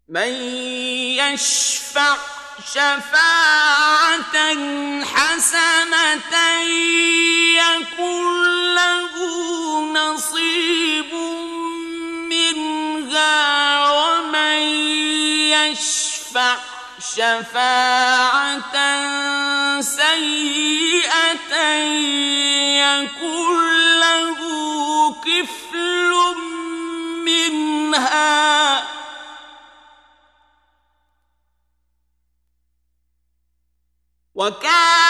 من يشفع شفاعة حسنة يكن له نصيب منها ومن يشفع شفاعة سيئة يكن له كفل منها وكان